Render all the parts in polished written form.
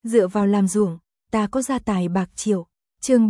dựa vào làm ruộng, ta có gia tài bạc triệu. Chương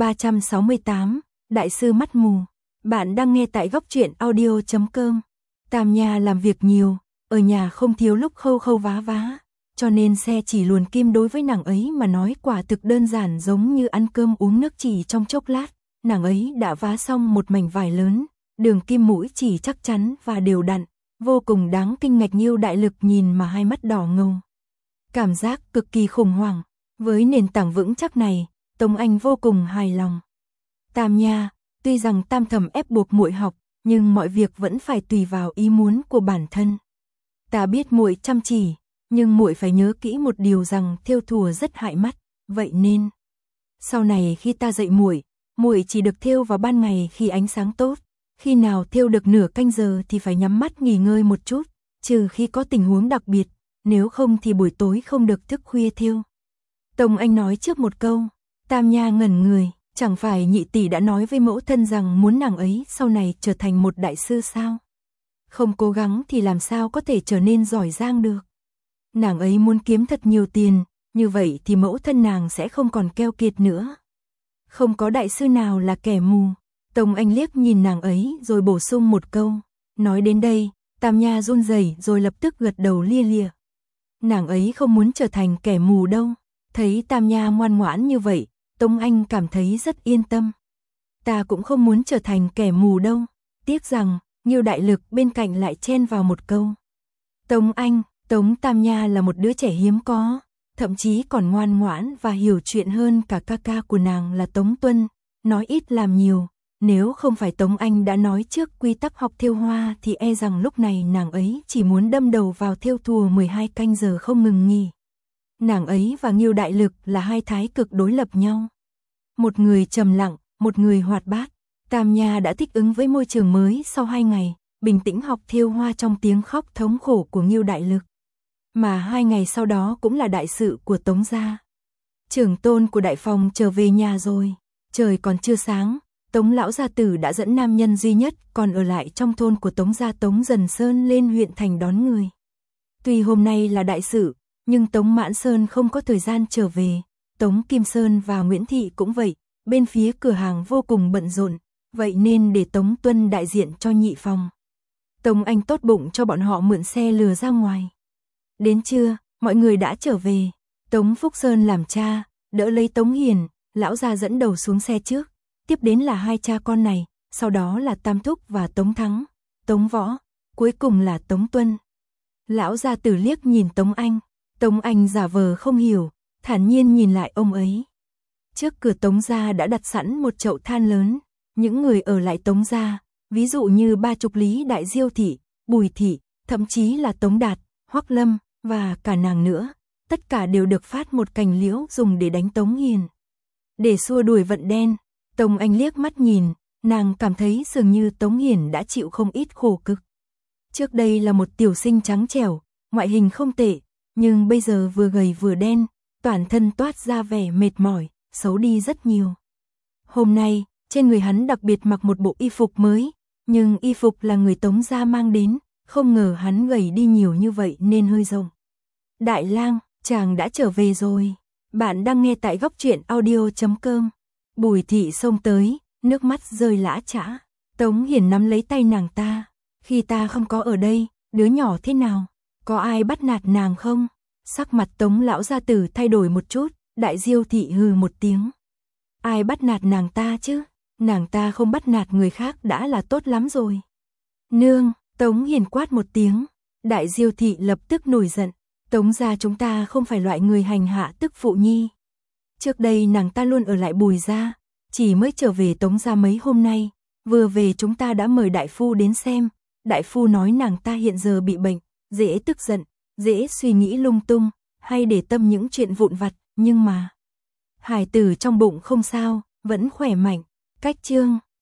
368, Đại sư mắt mù. Bạn đang nghe tại góc truyện audio.com. Tam Nha làm việc nhiều, ở nhà không thiếu lúc khâu khâu vá vá, cho nên xe chỉ luồn kim đối với nàng ấy mà nói quả thực đơn giản giống như ăn cơm uống nước chỉ trong chốc lát. Nàng ấy đã vá xong một mảnh vải lớn, đường kim mũi chỉ chắc chắn và đều đặn, vô cùng đáng kinh ngạc. Ngưu Đại Lực nhìn mà hai mắt đỏ ngầu. Cảm giác cực kỳ khủng hoảng, với nền tảng vững chắc này, Tống Anh vô cùng hài lòng. Tam Nha, tuy rằng Tam thẩm ép buộc muội học, nhưng mọi việc vẫn phải tùy vào ý muốn của bản thân. Ta biết muội chăm chỉ, nhưng muội phải nhớ kỹ một điều rằng thêu thùa rất hại mắt, vậy nên sau này khi ta dạy muội, muội chỉ được thêu vào ban ngày khi ánh sáng tốt, khi nào thêu được nửa canh giờ thì phải nhắm mắt nghỉ ngơi một chút, trừ khi có tình huống đặc biệt, nếu không thì buổi tối không được thức khuya thêu. Tống Anh nói trước một câu, Tam Nha ngẩn người, chẳng phải nhị tỷ đã nói với mẫu thân rằng muốn nàng ấy sau này trở thành một đại sư sao? Không cố gắng thì làm sao có thể trở nên giỏi giang được? Nàng ấy muốn kiếm thật nhiều tiền, như vậy thì mẫu thân nàng sẽ không còn keo kiệt nữa. Không có đại sư nào là kẻ mù. Tống Anh liếc nhìn nàng ấy rồi bổ sung một câu. Nói đến đây, Tam Nha run rẩy rồi lập tức gật đầu lia lịa. Nàng ấy không muốn trở thành kẻ mù đâu. Thấy Tam Nha ngoan ngoãn như vậy, Tống Anh cảm thấy rất yên tâm. Ta cũng không muốn trở thành kẻ mù đâu. Tiếc rằng, Ngưu Đại Lực bên cạnh lại chen vào một câu. Tống Anh, Tống Tam Nha là một đứa trẻ hiếm có, thậm chí còn ngoan ngoãn và hiểu chuyện hơn cả ca ca của nàng là Tống Tuân, nói ít làm nhiều. Nếu không phải Tống Anh đã nói trước quy tắc học thêu hoa thì e rằng lúc này nàng ấy chỉ muốn đâm đầu vào thêu thùa 12 canh giờ không ngừng nghỉ. Nàng ấy và Ngưu Đại Lực là hai thái cực đối lập nhau. Một người trầm lặng, một người hoạt bát. Tam Nha đã thích ứng với môi trường mới sau 2 ngày, bình tĩnh học thêu hoa trong tiếng khóc thống khổ của Ngưu Đại Lực. Mà 2 ngày sau đó cũng là đại sự của Tống gia. Trưởng tôn của đại phòng trở về nhà rồi, trời còn chưa sáng, Tống lão gia tử đã dẫn nam nhân duy nhất còn ở lại trong thôn của Tống gia Tống Dần Sơn lên huyện thành đón người. Tuy hôm nay là đại sự, nhưng Tống Mãn Sơn không có thời gian trở về, Tống Kim Sơn và Nguyễn Thị cũng vậy, bên phía cửa hàng vô cùng bận rộn, vậy nên để Tống Tuân đại diện cho nhị phòng. Tống Anh tốt bụng cho bọn họ mượn xe lừa ra ngoài. Đến trưa, mọi người đã trở về, Tống Phúc Sơn làm cha, đỡ lấy Tống Hiền, lão gia dẫn đầu xuống xe trước, tiếp đến là hai cha con này, sau đó là Tam Thúc và Tống Thắng, Tống Võ, cuối cùng là Tống Tuân. Lão gia tử liếc nhìn Tống Anh giả vờ không hiểu, thản nhiên nhìn lại ông ấy. Trước cửa Tống gia đã đặt sẵn một chậu than lớn, những người ở lại Tống gia, ví dụ như Ba Trục Lý Đại Diêu thị, Bùi thị, thậm chí là Tống Đạt, Hoắc Lâm và cả nàng nữa, tất cả đều được phát một cành liễu dùng để đánh Tống Hiền. Để xua đuổi vận đen, Tống Anh liếc mắt nhìn, nàng cảm thấy dường như Tống Hiền đã chịu không ít khổ cực. Trước đây là một tiểu sinh trắng trẻo, ngoại hình không tệ, nhưng bây giờ vừa gầy vừa đen, toàn thân toát ra vẻ mệt mỏi, xấu đi rất nhiều. Hôm nay, trên người hắn đặc biệt mặc một bộ y phục mới, nhưng y phục là người Tống gia mang đến, không ngờ hắn gầy đi nhiều như vậy nên hơi rộng. Đại lang, chàng đã trở về rồi. Bạn đang nghe tại góc truyện audio.com. Bùi thị xông tới, nước mắt rơi lã chã. Tống Hiền nắm lấy tay nàng ta. Khi ta không có ở đây, đứa nhỏ thế nào? Có ai bắt nạt nàng không? Sắc mặt Tống lão gia tử thay đổi một chút, Đại Diêu thị hừ một tiếng. Ai bắt nạt nàng ta chứ? Nàng ta không bắt nạt người khác đã là tốt lắm rồi. Nương, Tống Hiền quát một tiếng. Đại Diêu thị lập tức nổi giận. Tống gia chúng ta không phải loại người hành hạ tức phụ nhi. Trước đây nàng ta luôn ở lại Bùi gia, chỉ mới trở về Tống gia mấy hôm nay, vừa về chúng ta đã mời đại phu đến xem. Đại phu nói nàng ta hiện giờ bị bệnh, dễ tức giận, dễ suy nghĩ lung tung, hay để tâm những chuyện vụn vặt, nhưng mà hài tử trong bụng không sao, vẫn khỏe mạnh. Cách chương